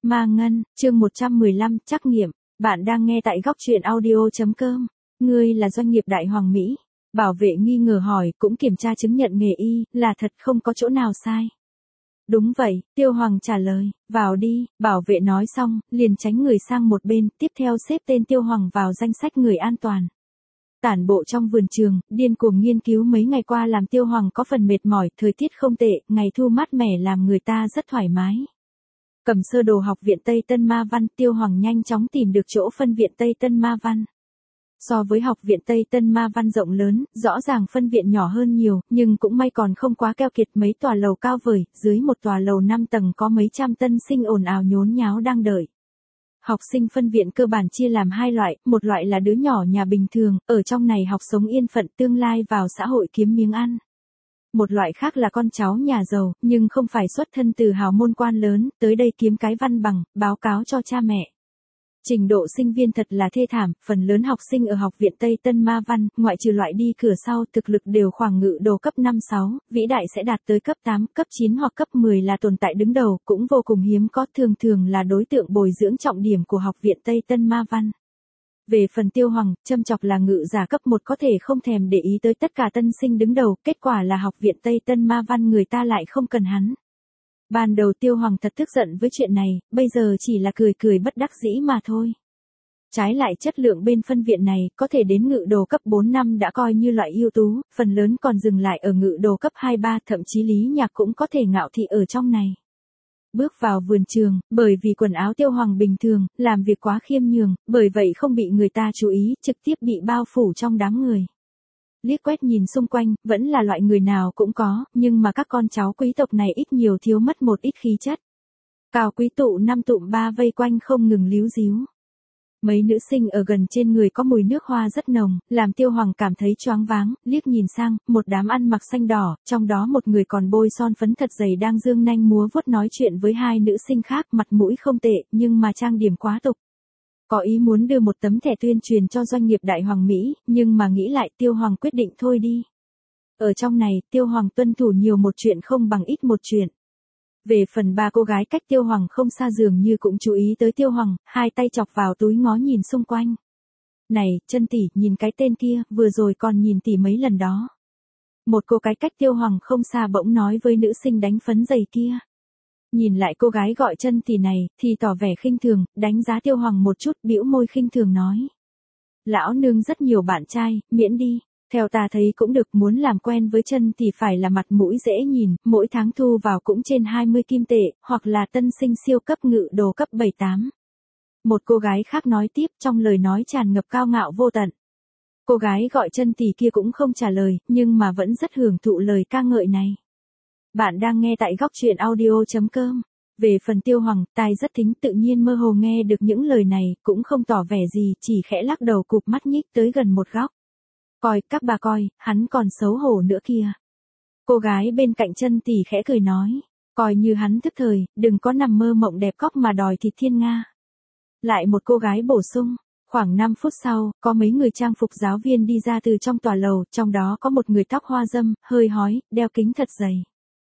Ma Ngân, chương 115, trắc nghiệm. Bạn đang nghe tại góc truyện audio.com. Ngươi là doanh nghiệp Đại Hoàng Mỹ. Bảo vệ nghi ngờ hỏi, cũng kiểm tra chứng nhận nghề y, là thật không có chỗ nào sai. Đúng vậy, Tiêu Hoàng trả lời, vào đi, bảo vệ nói xong, liền tránh người sang một bên, tiếp theo xếp tên Tiêu Hoàng vào danh sách người an toàn. Tản bộ trong vườn trường, điên cuồng nghiên cứu mấy ngày qua làm Tiêu Hoàng có phần mệt mỏi, thời tiết không tệ, ngày thu mát mẻ làm người ta rất thoải mái. Cầm sơ đồ học viện Tây Tân Ma Văn, Tiêu Hoàng nhanh chóng tìm được chỗ phân viện Tây Tân Ma Văn. So với học viện Tây Tân Ma Văn rộng lớn, rõ ràng phân viện nhỏ hơn nhiều, nhưng cũng may còn không quá keo kiệt, mấy tòa lầu cao vời, dưới một tòa lầu 5 tầng có mấy trăm tân sinh ồn ào nhốn nháo đang đợi. Học sinh phân viện cơ bản chia làm hai loại, một loại là đứa nhỏ nhà bình thường, ở trong này học sống yên phận tương lai vào xã hội kiếm miếng ăn. Một loại khác là con cháu nhà giàu, nhưng không phải xuất thân từ hào môn quan lớn, tới đây kiếm cái văn bằng, báo cáo cho cha mẹ. Trình độ sinh viên thật là thê thảm, phần lớn học sinh ở học viện Tây Tân Ma Văn, ngoại trừ loại đi cửa sau, thực lực đều khoảng ngự đồ cấp 5-6, vĩ đại sẽ đạt tới cấp 8, cấp 9 hoặc cấp 10 là tồn tại đứng đầu, cũng vô cùng hiếm có, thường là đối tượng bồi dưỡng trọng điểm của học viện Tây Tân Ma Văn. Về phần Tiêu Hoàng, châm chọc là ngự giả cấp 1 có thể không thèm để ý tới tất cả tân sinh đứng đầu, kết quả là học viện Tây Tân Ma Văn người ta lại không cần hắn. Ban đầu Tiêu Hoàng thật tức giận với chuyện này, bây giờ chỉ là cười bất đắc dĩ mà thôi. Trái lại chất lượng bên phân viện này, có thể đến ngự đồ cấp 4 năm đã coi như loại ưu tú, phần lớn còn dừng lại ở ngự đồ cấp 2-3, thậm chí Lý Nhạc cũng có thể ngạo thị ở trong này. Bước vào vườn trường, bởi vì quần áo Tiêu Hoàng bình thường, làm việc quá khiêm nhường, bởi vậy không bị người ta chú ý, trực tiếp bị bao phủ trong đám người. Liếc quét nhìn xung quanh, vẫn là loại người nào cũng có, nhưng mà các con cháu quý tộc này ít nhiều thiếu mất một ít khí chất. Cao quý tụ 5 tụm 3 vây quanh không ngừng líu díu. Mấy nữ sinh ở gần trên người có mùi nước hoa rất nồng, làm Tiêu Hoàng cảm thấy choáng váng, liếc nhìn sang, một đám ăn mặc xanh đỏ, trong đó một người còn bôi son phấn thật dày đang dương nanh múa vuốt nói chuyện với hai nữ sinh khác, mặt mũi không tệ, nhưng mà trang điểm quá tục. Có ý muốn đưa một tấm thẻ tuyên truyền cho doanh nghiệp Đại Hoàng Mỹ, nhưng mà nghĩ lại Tiêu Hoàng quyết định thôi đi. Ở trong này, Tiêu Hoàng tuân thủ nhiều một chuyện không bằng ít một chuyện. Về phần ba cô gái cách Tiêu Hoàng không xa dường như cũng chú ý tới Tiêu Hoàng, hai tay chọc vào túi ngó nhìn xung quanh. Này, chân tỷ, nhìn cái tên kia, vừa rồi còn nhìn tỷ mấy lần đó. Một cô gái cách Tiêu Hoàng không xa bỗng nói với nữ sinh đánh phấn giày kia. Nhìn lại cô gái gọi chân tỷ này, thì tỏ vẻ khinh thường, đánh giá Tiêu Hoàng một chút, bĩu môi khinh thường nói. Lão nương rất nhiều bạn trai, miễn đi. Theo ta thấy cũng được, muốn làm quen với chân thì phải là mặt mũi dễ nhìn, mỗi tháng thu vào cũng trên 20 kim tệ, hoặc là tân sinh siêu cấp ngự đồ cấp 7-8. Một cô gái khác nói tiếp, trong lời nói tràn ngập cao ngạo vô tận. Cô gái gọi chân tỷ kia cũng không trả lời, nhưng mà vẫn rất hưởng thụ lời ca ngợi này. Bạn đang nghe tại góc truyện audio.com. Về phần Tiêu Hoàng, tai rất thính, tự nhiên mơ hồ nghe được những lời này, cũng không tỏ vẻ gì, chỉ khẽ lắc đầu cụp mắt nhích tới gần một góc. Coi, các bà coi, hắn còn xấu hổ nữa kìa. Cô gái bên cạnh chân tỷ khẽ cười nói, coi như hắn thức thời, đừng có nằm mơ mộng đẹp cóc mà đòi thịt thiên nga. Lại một cô gái bổ sung, khoảng 5 phút sau, có mấy người trang phục giáo viên đi ra từ trong tòa lầu, trong đó có một người tóc hoa râm, hơi hói, đeo kính thật dày.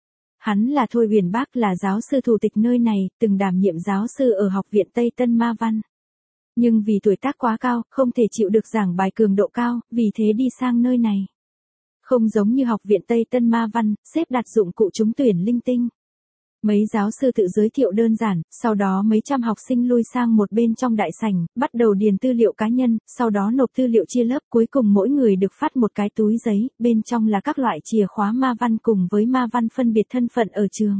Hắn là Thôi Huyền Bác, là giáo sư thủ tịch nơi này, từng đảm nhiệm giáo sư ở học viện Tây Tân Ma Văn. Nhưng vì tuổi tác quá cao, không thể chịu được giảng bài cường độ cao, vì thế đi sang nơi này. Không giống như học viện Tây Tân Ma Văn, xếp đặt dụng cụ trúng tuyển linh tinh. Mấy giáo sư tự giới thiệu đơn giản, sau đó mấy trăm học sinh lui sang một bên trong đại sảnh, bắt đầu điền tư liệu cá nhân, sau đó nộp tư liệu chia lớp, cuối cùng mỗi người được phát một cái túi giấy, bên trong là các loại chìa khóa ma văn cùng với ma văn phân biệt thân phận ở trường.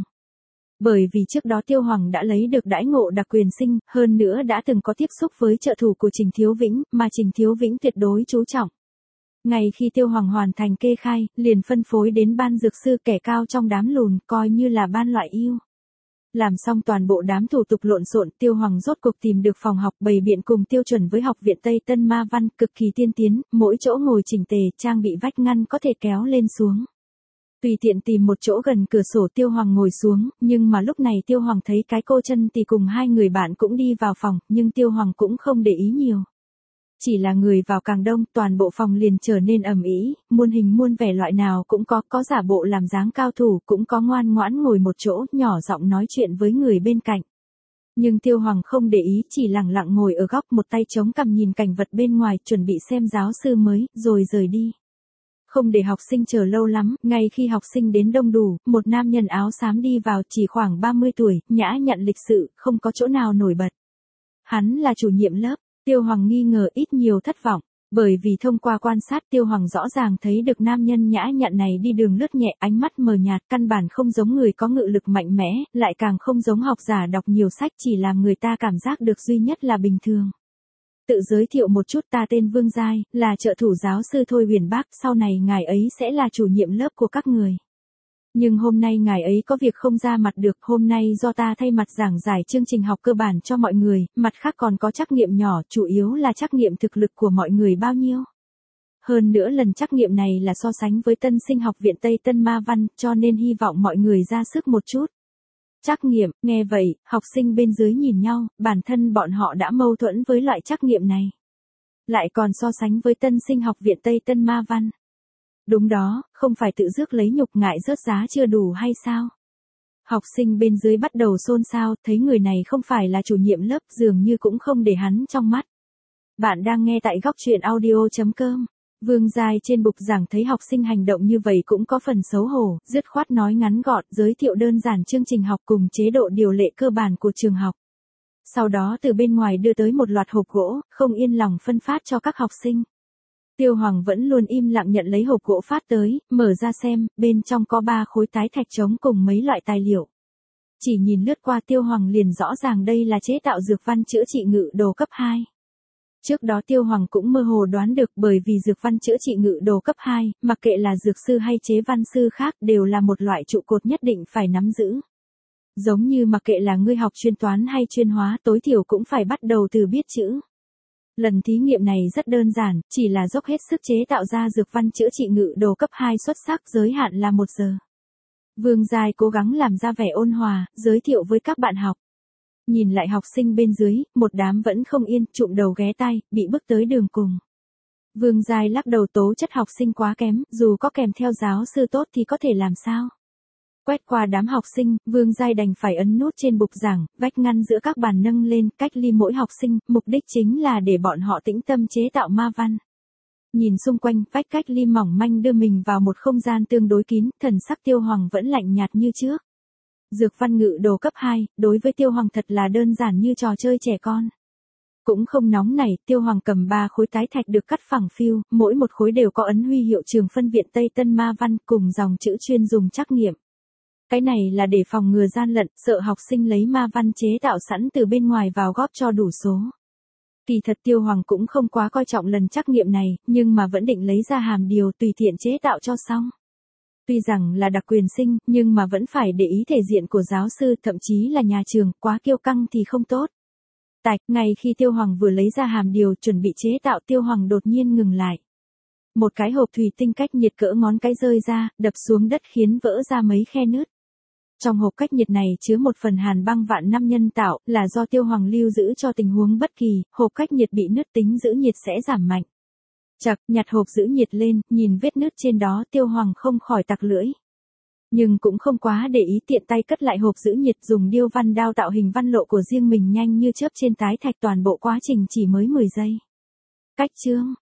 Bởi vì trước đó Tiêu Hoàng đã lấy được đãi ngộ đặc quyền sinh, hơn nữa đã từng có tiếp xúc với trợ thủ của Trình Thiếu Vĩnh, mà Trình Thiếu Vĩnh tuyệt đối chú trọng. Ngay khi Tiêu Hoàng hoàn thành kê khai, liền phân phối đến ban dược sư kẻ cao trong đám lùn, coi như là ban loại yêu. Làm xong toàn bộ đám thủ tục lộn xộn, Tiêu Hoàng rốt cuộc tìm được phòng học bày biện cùng tiêu chuẩn với học viện Tây Tân Ma Văn, cực kỳ tiên tiến, mỗi chỗ ngồi chỉnh tề, trang bị vách ngăn có thể kéo lên xuống. Tùy tiện tìm một chỗ gần cửa sổ Tiêu Hoàng ngồi xuống, nhưng mà lúc này Tiêu Hoàng thấy cái cô chân thì cùng hai người bạn cũng đi vào phòng, nhưng Tiêu Hoàng cũng không để ý nhiều. Chỉ là người vào càng đông, toàn bộ phòng liền trở nên ầm ĩ, muôn hình muôn vẻ loại nào cũng có giả bộ làm dáng cao thủ, cũng có ngoan ngoãn ngồi một chỗ, nhỏ giọng nói chuyện với người bên cạnh. Nhưng Tiêu Hoàng không để ý, chỉ lặng lặng ngồi ở góc, một tay chống cằm nhìn cảnh vật bên ngoài, chuẩn bị xem giáo sư mới, rồi rời đi. Không để học sinh chờ lâu lắm, ngay khi học sinh đến đông đủ, một nam nhân áo xám đi vào, chỉ khoảng 30 tuổi, nhã nhặn lịch sự, không có chỗ nào nổi bật. Hắn là chủ nhiệm lớp. Tiêu Hoàng nghi ngờ, ít nhiều thất vọng. Bởi vì thông qua quan sát, Tiêu Hoàng rõ ràng thấy được nam nhân nhã nhặn này đi đường lướt nhẹ, ánh mắt mờ nhạt, căn bản không giống người có ngự lực mạnh mẽ, lại càng không giống học giả đọc nhiều sách, chỉ làm người ta cảm giác được duy nhất là bình thường. Tự giới thiệu một chút, ta tên Vương Giai, là trợ thủ giáo sư Thôi Huyền Bác, sau này ngài ấy sẽ là chủ nhiệm lớp của các người. Nhưng hôm nay ngài ấy có việc không ra mặt được, hôm nay do ta thay mặt giảng giải chương trình học cơ bản cho mọi người, mặt khác còn có trắc nghiệm nhỏ, chủ yếu là trắc nghiệm thực lực của mọi người bao nhiêu. Hơn nữa lần trắc nghiệm này là so sánh với tân sinh học viện Tây Tân Ma Văn, cho nên hy vọng mọi người ra sức một chút. Trắc nghiệm, nghe vậy, học sinh bên dưới nhìn nhau, bản thân bọn họ đã mâu thuẫn với loại trắc nghiệm này. Lại còn so sánh với tân sinh học viện Tây Tân Ma Văn. Đúng đó, không phải tự rước lấy nhục, ngại rớt giá chưa đủ hay sao? Học sinh bên dưới bắt đầu xôn xao, thấy người này không phải là chủ nhiệm lớp, dường như cũng không để hắn trong mắt. Bạn đang nghe tại góc truyện audio.com. Vương Giai trên bục giảng thấy học sinh hành động như vậy cũng có phần xấu hổ, dứt khoát nói ngắn gọn, giới thiệu đơn giản chương trình học cùng chế độ điều lệ cơ bản của trường học. Sau đó từ bên ngoài đưa tới một loạt hộp gỗ, không yên lòng phân phát cho các học sinh. Tiêu Hoàng vẫn luôn im lặng nhận lấy hộp gỗ phát tới, mở ra xem, bên trong có 3 khối tái thạch trống cùng mấy loại tài liệu. Chỉ nhìn lướt qua Tiêu Hoàng liền rõ ràng đây là chế tạo dược văn chữa trị ngự đồ cấp 2. Trước đó Tiêu Hoàng cũng mơ hồ đoán được, bởi vì dược văn chữa trị ngự đồ cấp 2, mặc kệ là dược sư hay chế văn sư khác đều là một loại trụ cột nhất định phải nắm giữ. Giống như mặc kệ là ngươi học chuyên toán hay chuyên hóa, tối thiểu cũng phải bắt đầu từ biết chữ. Lần thí nghiệm này rất đơn giản, chỉ là dốc hết sức chế tạo ra dược văn chữa trị ngự đồ cấp 2 xuất sắc, giới hạn là 1 giờ. Vương Giai cố gắng làm ra vẻ ôn hòa, giới thiệu với các bạn học. Nhìn lại học sinh bên dưới, một đám vẫn không yên, trụm đầu ghé tai, bị bước tới đường cùng. Vương Giai lắc đầu, tố chất học sinh quá kém, dù có kèm theo giáo sư tốt thì có thể làm sao? Quét qua đám học sinh, Vương Giai đành phải ấn nút trên bục giảng, vách ngăn giữa các bàn nâng lên, cách ly mỗi học sinh, mục đích chính là để bọn họ tĩnh tâm chế tạo ma văn. Nhìn xung quanh, vách cách ly mỏng manh đưa mình vào một không gian tương đối kín, thần sắc Tiêu Hoàng vẫn lạnh nhạt như trước. Dược văn ngự đồ cấp 2, đối với Tiêu Hoàng thật là đơn giản như trò chơi trẻ con. Cũng không nóng nảy, Tiêu Hoàng cầm 3 khối tái thạch được cắt phẳng phiu, mỗi một khối đều có ấn huy hiệu trường phân viện Tây Tân Ma Văn cùng dòng chữ chuyên dùng trắc nghiệm. Cái này là để phòng ngừa gian lận, sợ học sinh lấy ma văn chế tạo sẵn từ bên ngoài vào góp cho đủ số. Kỳ thật Tiêu Hoàng cũng không quá coi trọng lần trắc nghiệm này, nhưng mà vẫn định lấy ra hàm điều tùy tiện chế tạo cho xong. Tuy rằng là đặc quyền sinh, nhưng mà vẫn phải để ý thể diện của giáo sư, thậm chí là nhà trường, quá kiêu căng thì không tốt. Tạch, ngay khi Tiêu Hoàng vừa lấy ra hàm điều chuẩn bị chế tạo, Tiêu Hoàng đột nhiên ngừng lại. Một cái hộp thủy tinh cách nhiệt cỡ ngón cái rơi ra, đập xuống đất khiến vỡ ra mấy khe nứt. Trong hộp cách nhiệt này chứa một phần hàn băng vạn năm nhân tạo, là do Tiêu Hoàng lưu giữ cho tình huống bất kỳ, hộp cách nhiệt bị nứt tính giữ nhiệt sẽ giảm mạnh. Chậc, nhặt hộp giữ nhiệt lên, nhìn vết nứt trên đó, Tiêu Hoàng không khỏi tặc lưỡi. Nhưng cũng không quá để ý, tiện tay cất lại hộp giữ nhiệt, dùng điêu văn đao tạo hình văn lộ của riêng mình nhanh như chớp trên tái thạch, toàn bộ quá trình chỉ mới 10 giây. Cách chương